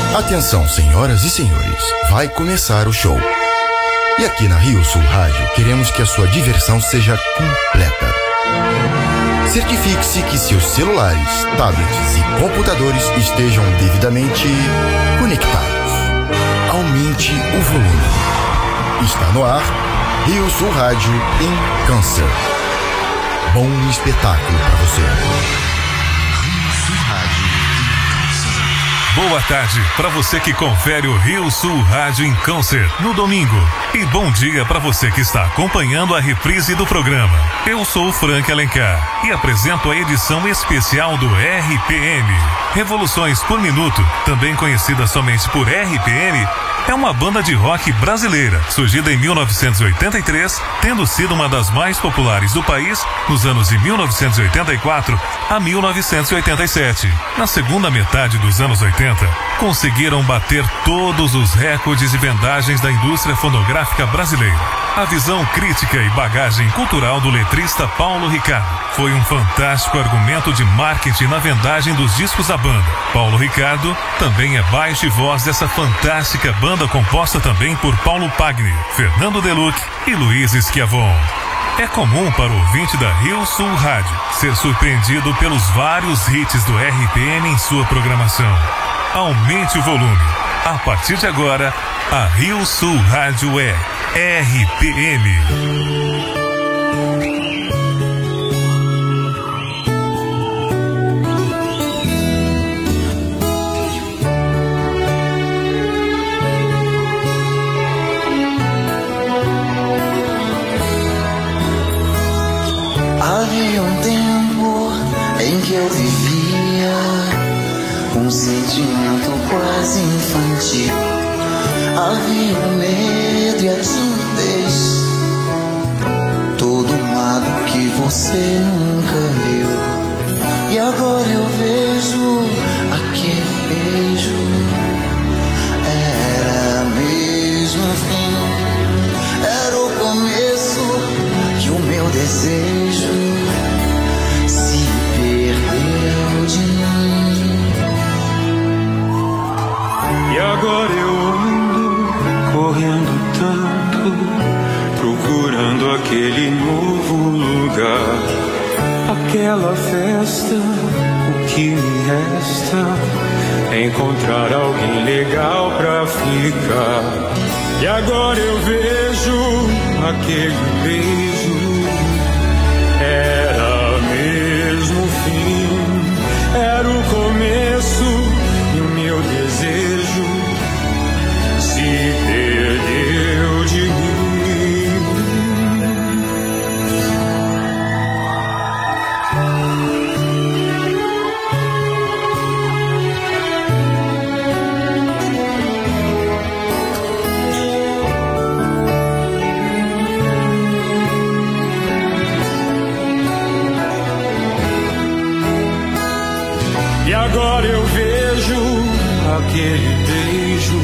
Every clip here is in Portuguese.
Atenção, senhoras e senhores, vai começar o show. E aqui na Rio Sul Rádio, queremos que a sua diversão seja completa. Certifique-se que seus celulares, tablets e computadores estejam devidamente conectados. Aumente o volume. Está no ar, Rio Sul Rádio em Câncer. Bom espetáculo para você. Rio Sul Rádio. Boa tarde para você que confere o Rio Sul Rádio em Câncer no domingo. E bom dia para você que está acompanhando a reprise do programa. Eu sou o Frank Alencar e apresento a edição especial do RPM. Revoluções por Minuto, também conhecida somente por RPM, é uma banda de rock brasileira, surgida em 1983, tendo sido uma das mais populares do país nos anos de 1984 a 1987. Na segunda metade dos anos 80, conseguiram bater todos os recordes de vendagens da indústria fonográfica brasileira. A visão crítica e bagagem cultural do letrista Paulo Ricardo foi um fantástico argumento de marketing na vendagem dos discos da banda. Paulo Ricardo também é baixo e voz dessa fantástica banda composta também por Paulo Pagni, Fernando Deluc e Luiz Schiavon. É comum para o ouvinte da Rio Sul Rádio ser surpreendido pelos vários hits do RPM em sua programação. Aumente o volume. A partir de agora, a Rio Sul Rádio é RPM. Havia um tempo em que eu vivia um sentimento quase infantil. Havia um medo e a timidez, todo um lado que você nunca viu. E agora eu vejo aquele beijo, era mesmo o fim, era o começo que o meu desejo se perdeu de mim. E agora eu ando correndo tanto, procurando aquele novo lugar, aquela festa. O que me resta é encontrar alguém legal pra ficar. E agora eu vejo aquele beijo, era mesmo o fim, era o começo e o meu desejo se perdeu de mim. E agora eu vejo aquele beijo,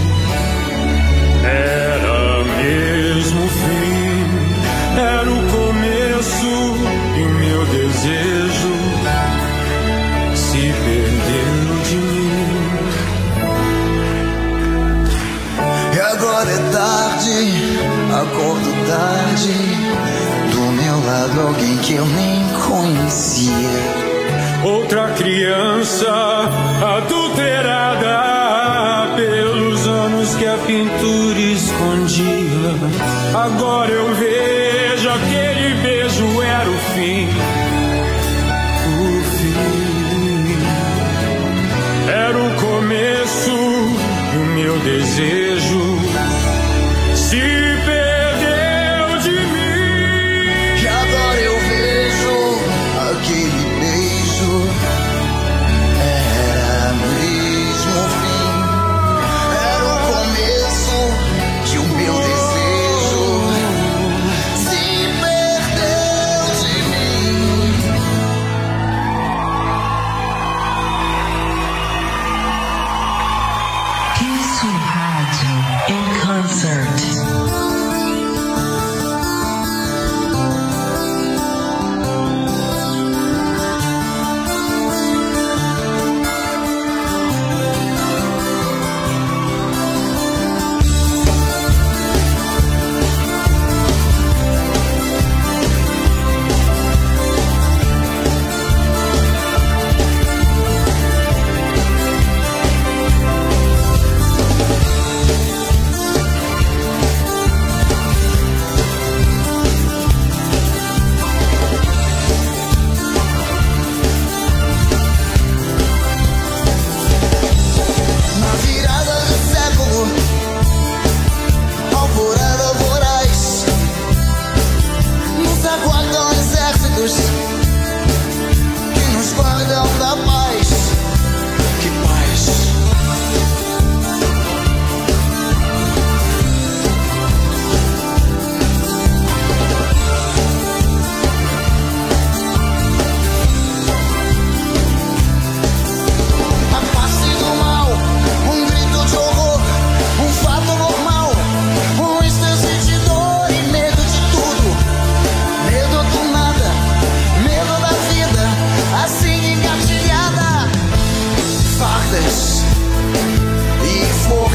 era mesmo o fim, era o começo e o meu desejo se perdeu de mim. E agora é tarde, acordo tarde, do meu lado alguém que eu nem conhecia. Outra criança adulterada pelos anos que a pintura escondia. Agora eu vejo aquele beijo era o fim. O fim era o começo e o meu desejo se perdeu de mim. E agora eu vejo aquele era mesmo o fim, era o começo que o meu desejo se perdeu de mim. Rio Sul Rádio em Concert.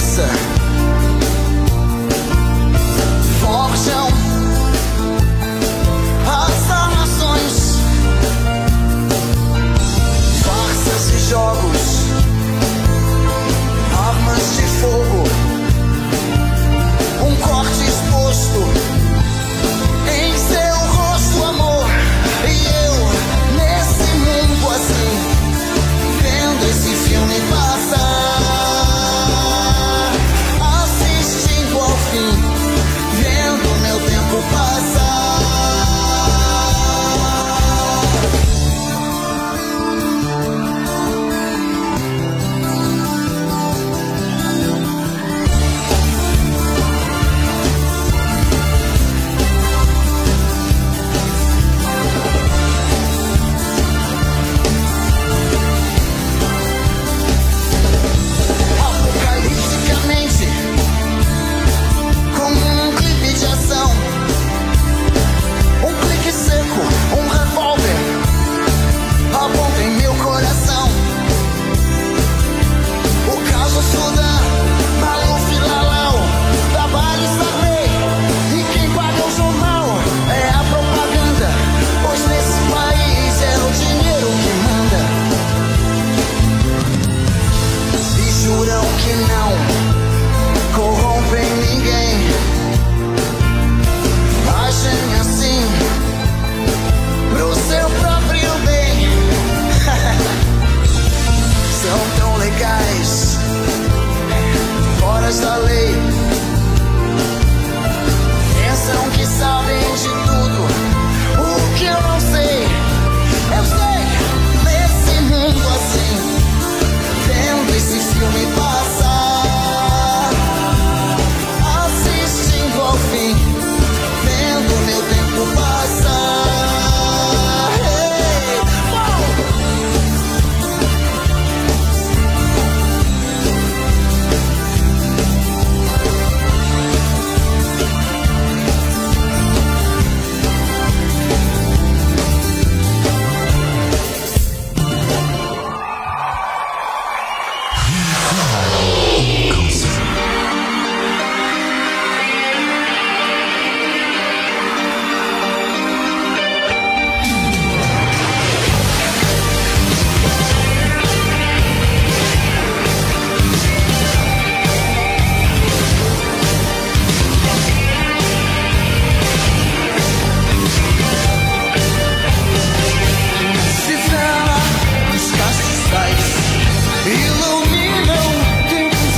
cabeça. Forjam as armações, farsas e jogos, armas de fogo, um corte exposto em seu rosto, amor. E eu, nesse mundo assim, vendo esse filme passar, assistindo ao fim, vendo meu tempo passar. Apocalipticamente, como um clipe de ação, um clique seco, um revólver aponta em meu coração. O caso Sudan, Maluf, Lalau, trabalho Sarney, e quem paga o jornal é a propaganda, pois nesse país é o dinheiro que manda. E juram que não corrompem ninguém, agem assim pro seu próprio bem. São tão legais, fora da lei, pensam que sabem de tudo, o que eu não sei. Eu sei, nesse mundo assim, vendo esse filme passar, assistindo ao fim, vendo meu tempo passar. Hey, se vela, os castiçais iluminam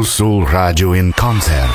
Sul Rádio in Concert.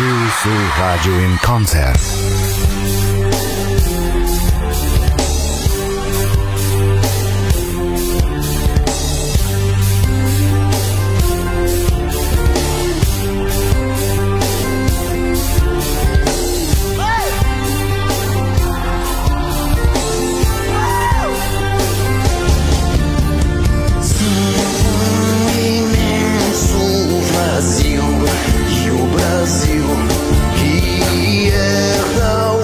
Rio Sul Rádio in Concert. E o Brasil que erra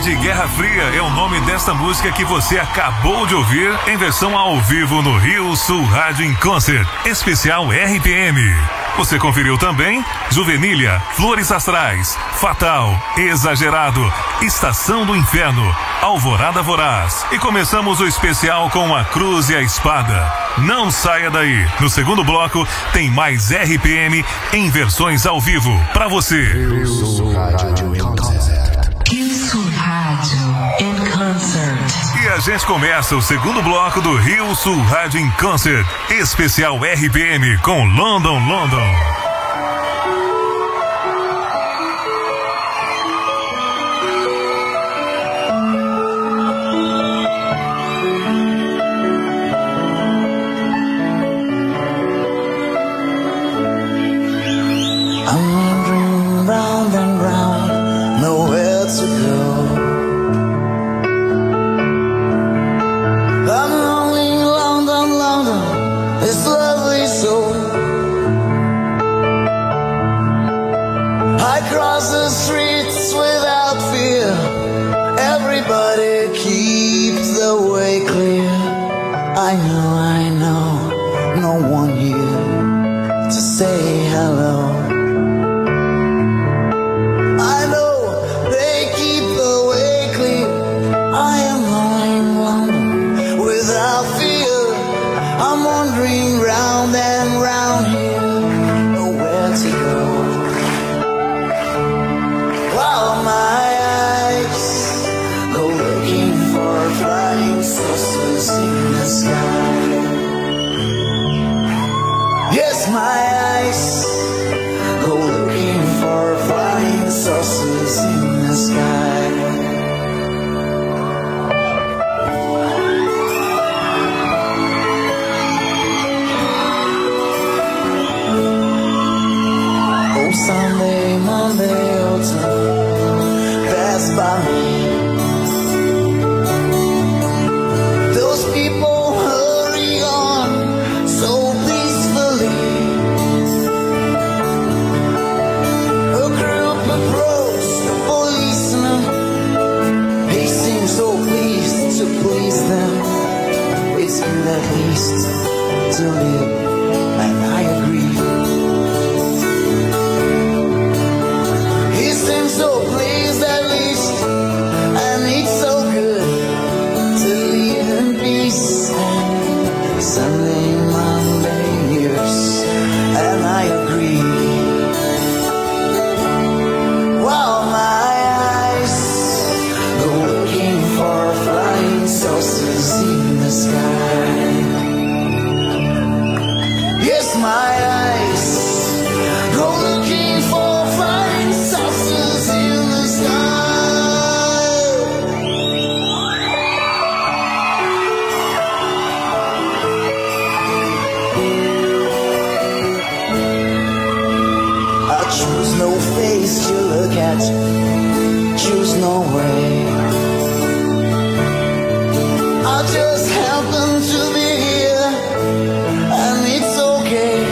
verdade, Guerra Fria é o nome desta música que você acabou de ouvir em versão ao vivo no Rio Sul Rádio em Concert, especial RPM. Você conferiu também Juvenília, Flores Astrais, Fatal, Exagerado, Estação do Inferno, Alvorada Voraz. E começamos o especial com a Cruz e a Espada. Não saia daí. No segundo bloco tem mais RPM em versões ao vivo para você. Rio Sul Rádio em Concert. Rio Sul Rádio in Concert. E a gente começa o segundo bloco do Rio Sul Rádio em Concert, especial RPM com London London. I'm wandering round and round, nowhere to go. I'm lonely, London, London, it's lovely so. I cross the streets without fear, everybody keeps the way clear. I know, no one here to say hello. Round and round here, nowhere to go. While my eyes go looking for flying saucers in the sky. Yes, my eyes go looking for flying saucers in the sky. Sunday, Monday, autumn pass by me. Those people hurry on so peacefully. A group approached the policeman. He seemed so pleased to please them. It's good at least to live, and I agree. So pleased at least, and it's so good to live in peace. And Sunday, Monday, years, and I agree. While my eyes go looking for flying saucers in the sky. Yes, my eyes go looking for flying saucers in the sky. I choose no face to look at, choose no way. I just happen to be here, and it's okay.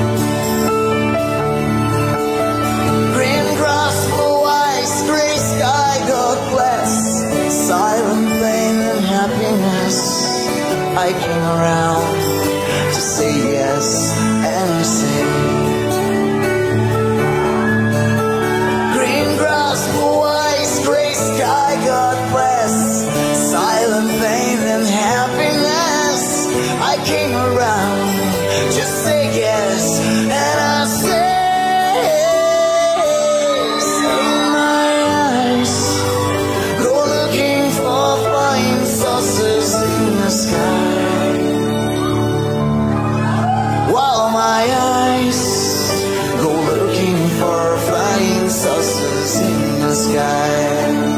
Green grass, blue eyes, gray sky, God bless. Silent pain and happiness. I came around to say yes, and I say. Green grass, blue eyes, gray sky, God bless. Silent pain and happiness. I came around to say yes, and I say. Sky. While my eyes go looking for flying saucers in the sky.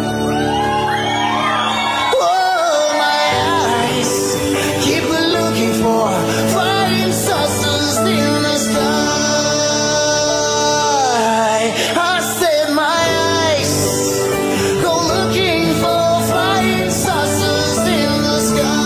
Oh, my eyes keep looking for flying saucers in the sky. I said my eyes go looking for flying saucers in the sky.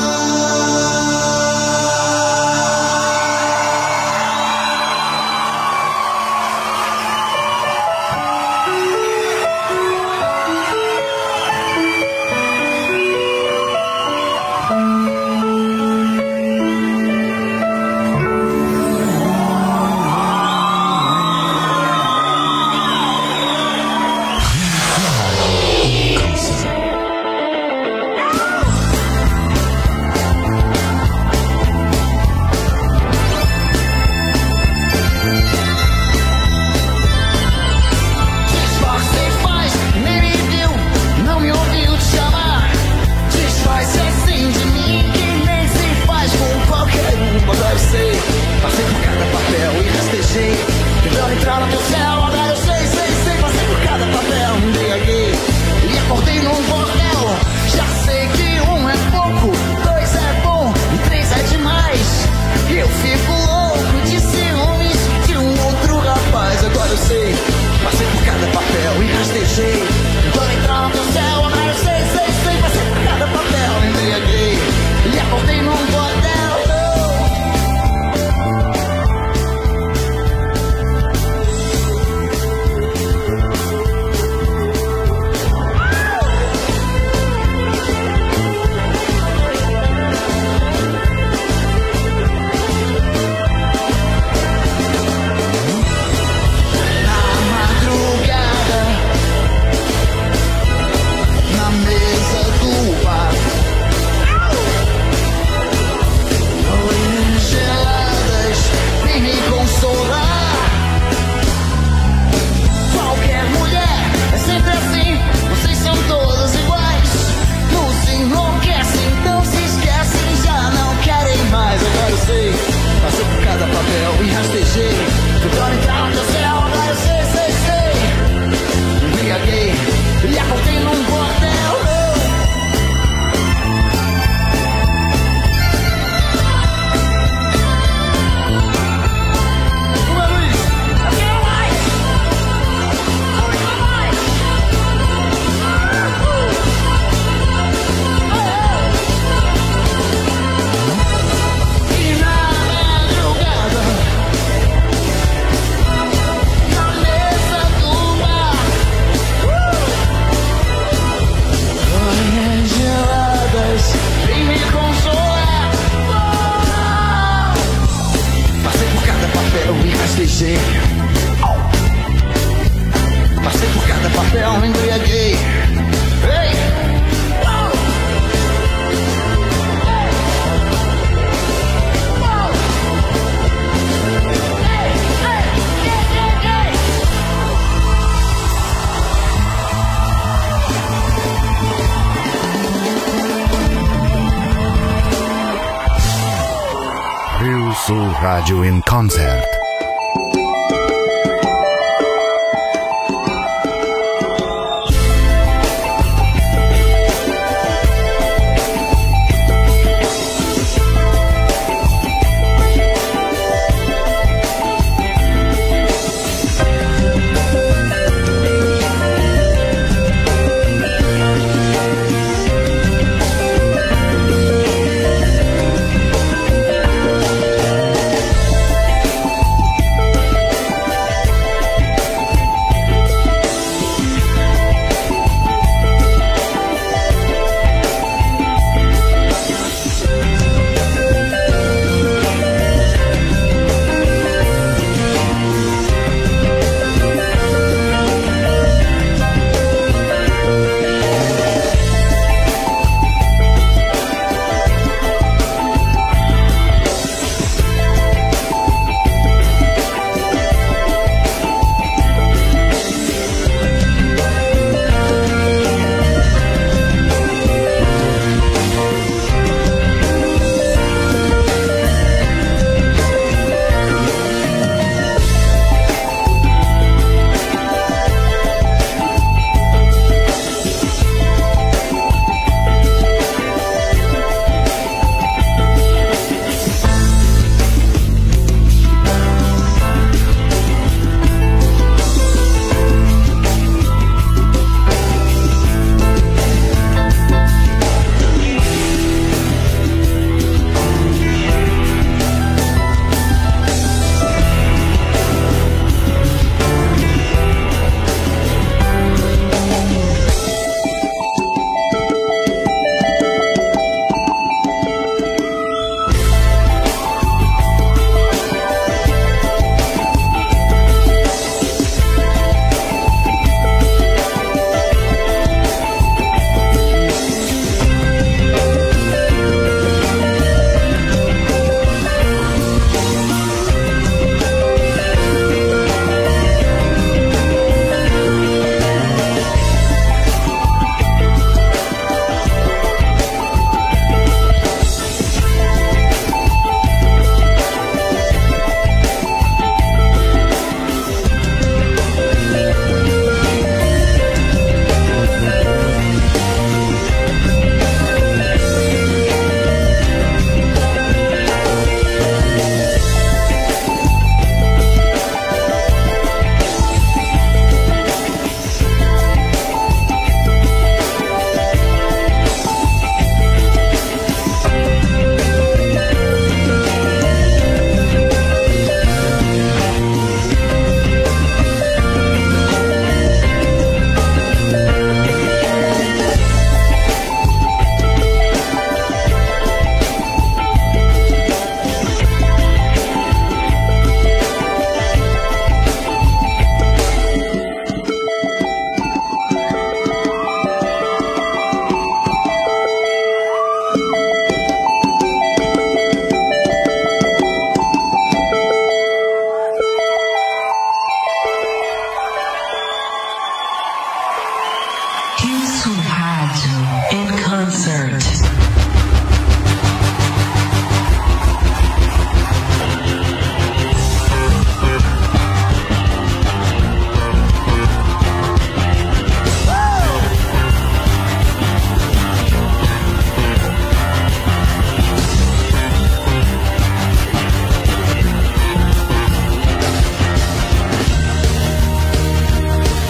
Sul Rádio in Concert.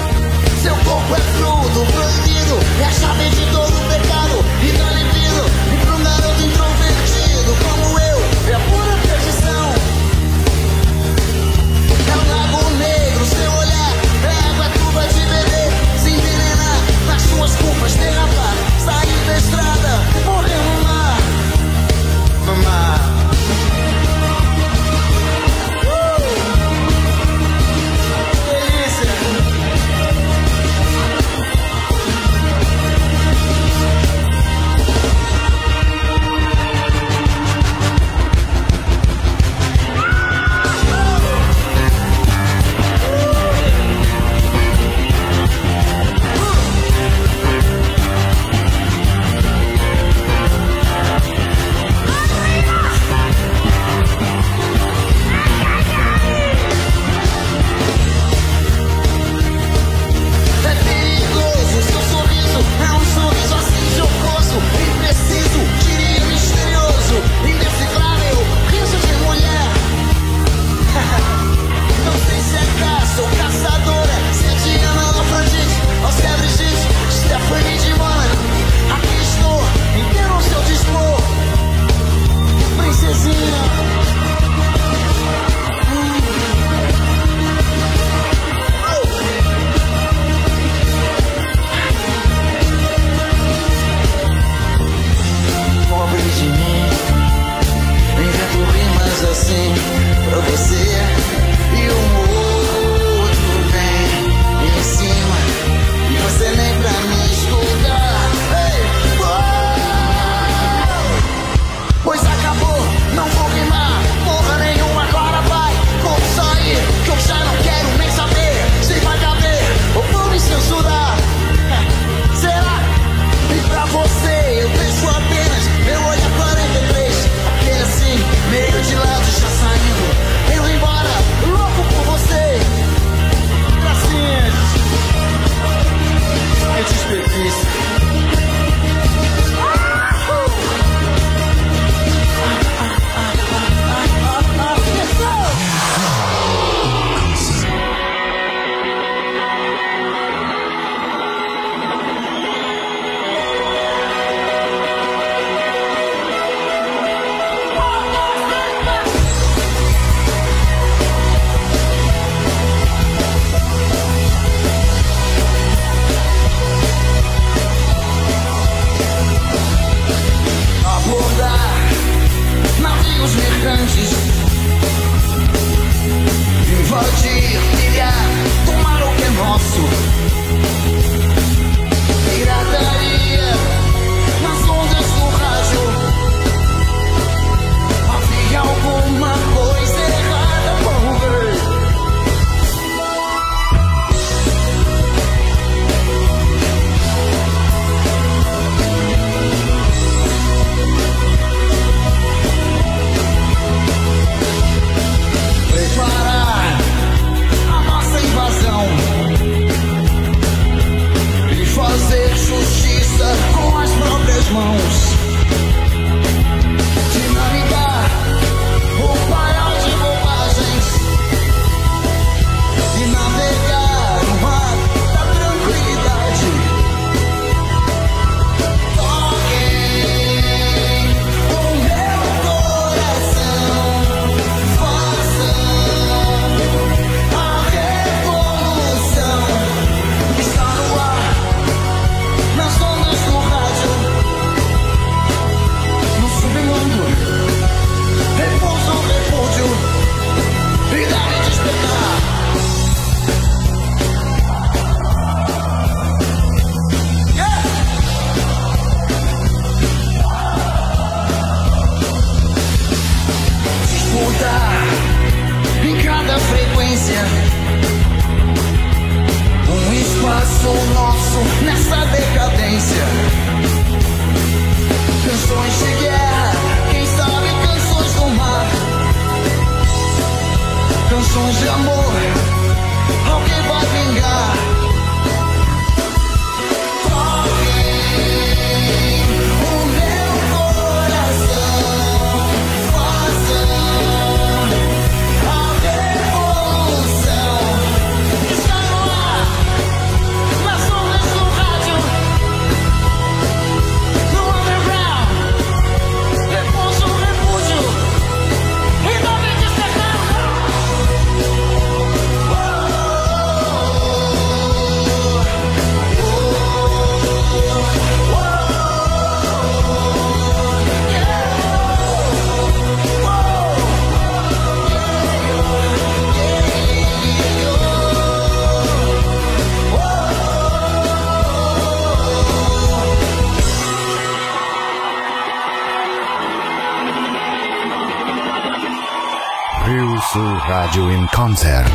Seu corpo é fruto proibido, é a chave de todo pecado. E tá limpinho, espaço nosso nessa decadência. Canções de guerra, quem sabe canções do mar. Canções de amor, alguém vai vingar. Rio Sul Radio in Concert.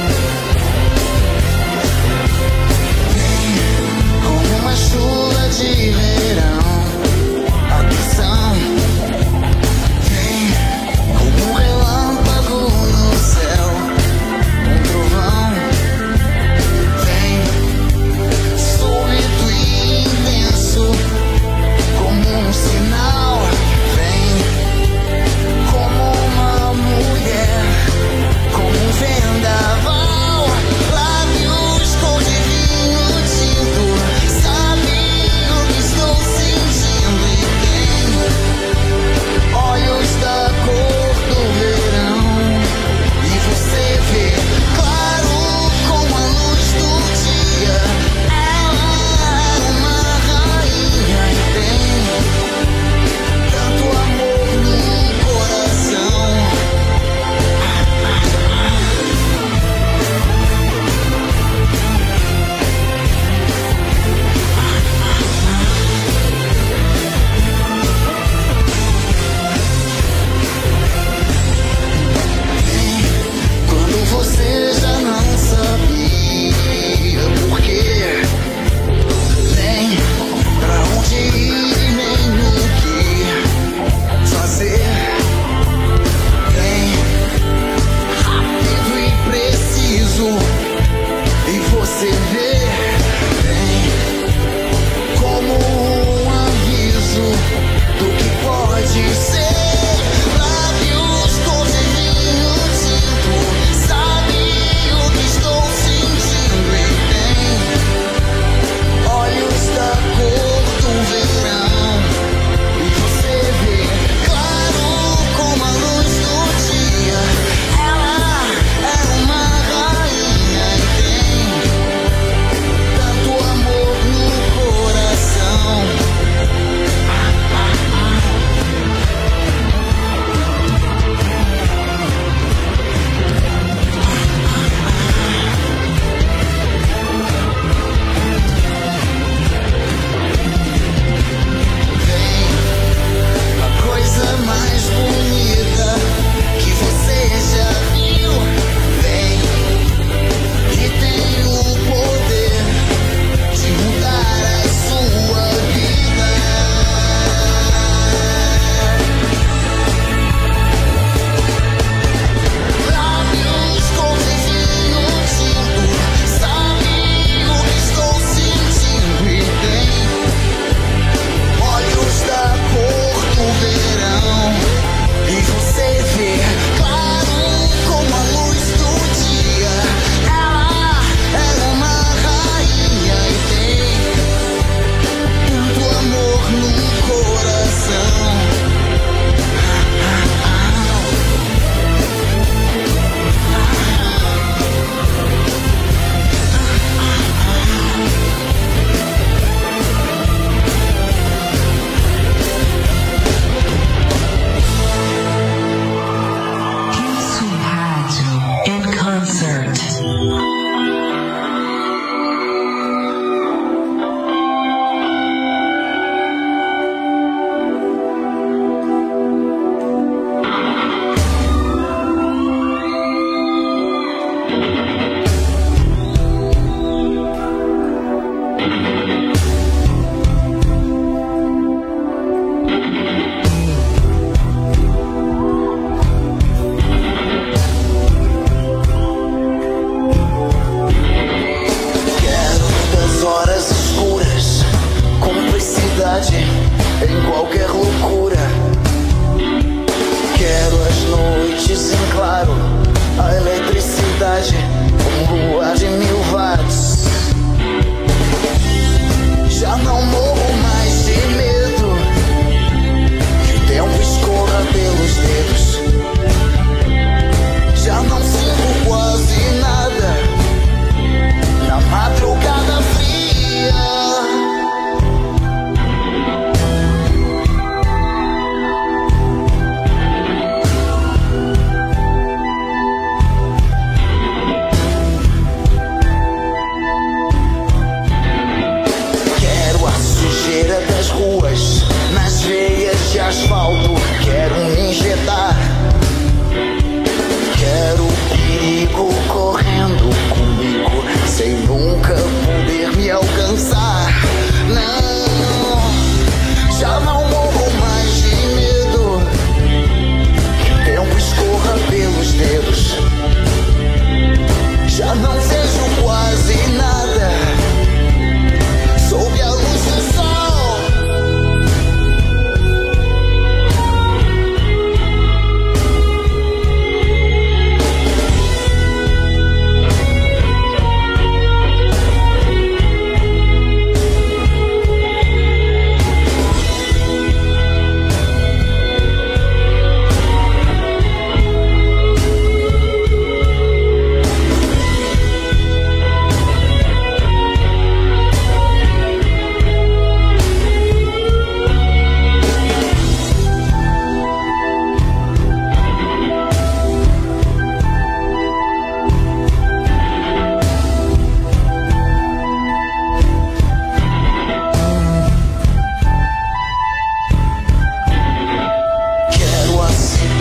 Chuva de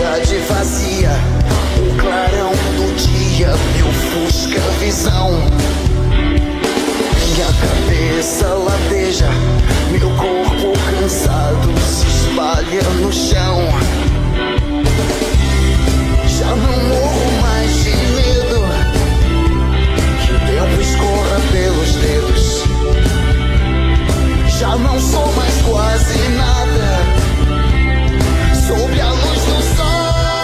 cidade vazia, o clarão do dia me ofusca a visão. Minha cabeça lateja, meu corpo cansado se espalha no chão. Já não morro mais de medo que o tempo escorra pelos dedos. Já não sou mais quase nada sob a luz do sol.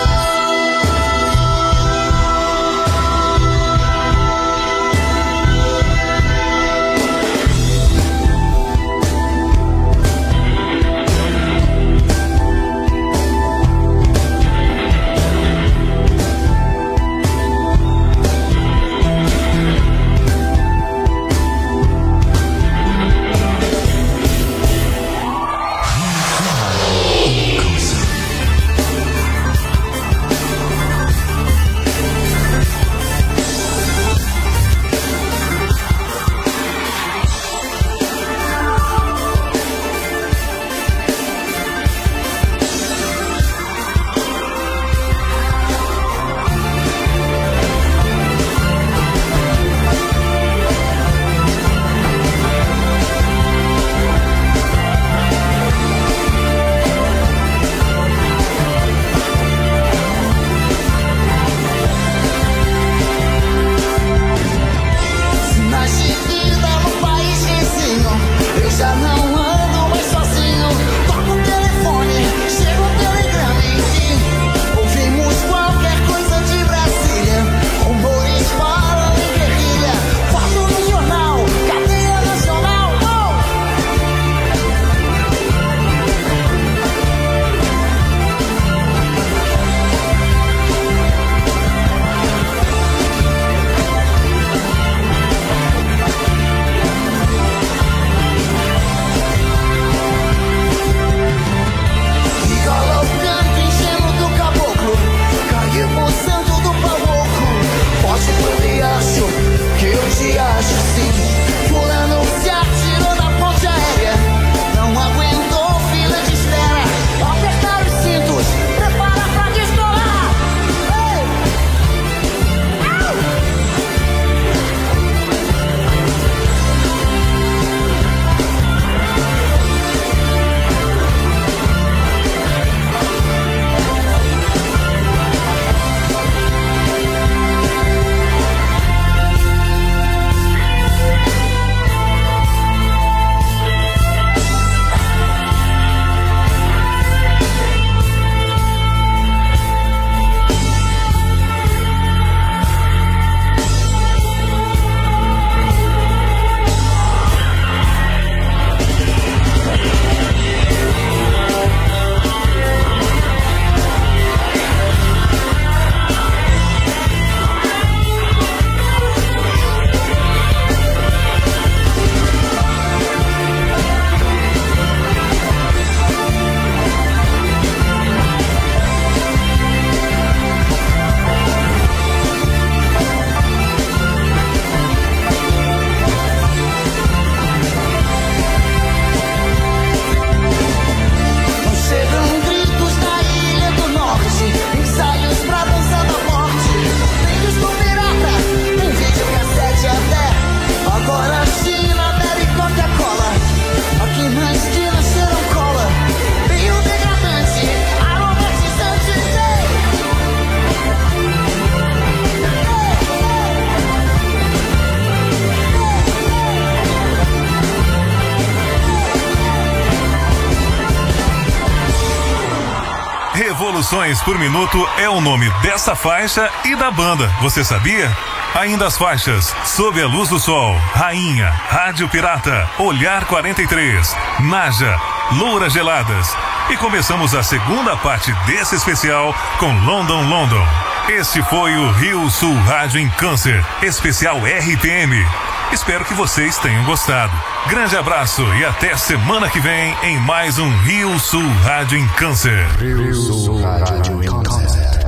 Revoluções por Minuto é o nome dessa faixa e da banda, você sabia? Ainda as faixas Sob a Luz do Sol, Rainha, Rádio Pirata, Olhar 43, Naja, Louras Geladas. E começamos a segunda parte desse especial com London London. Este foi o Rio Sul Rádio em Câncer, especial RPM. Espero que vocês tenham gostado. Grande abraço e até semana que vem em mais um Rio Sul Rádio em Câncer. Rio Sul Rádio em Câncer.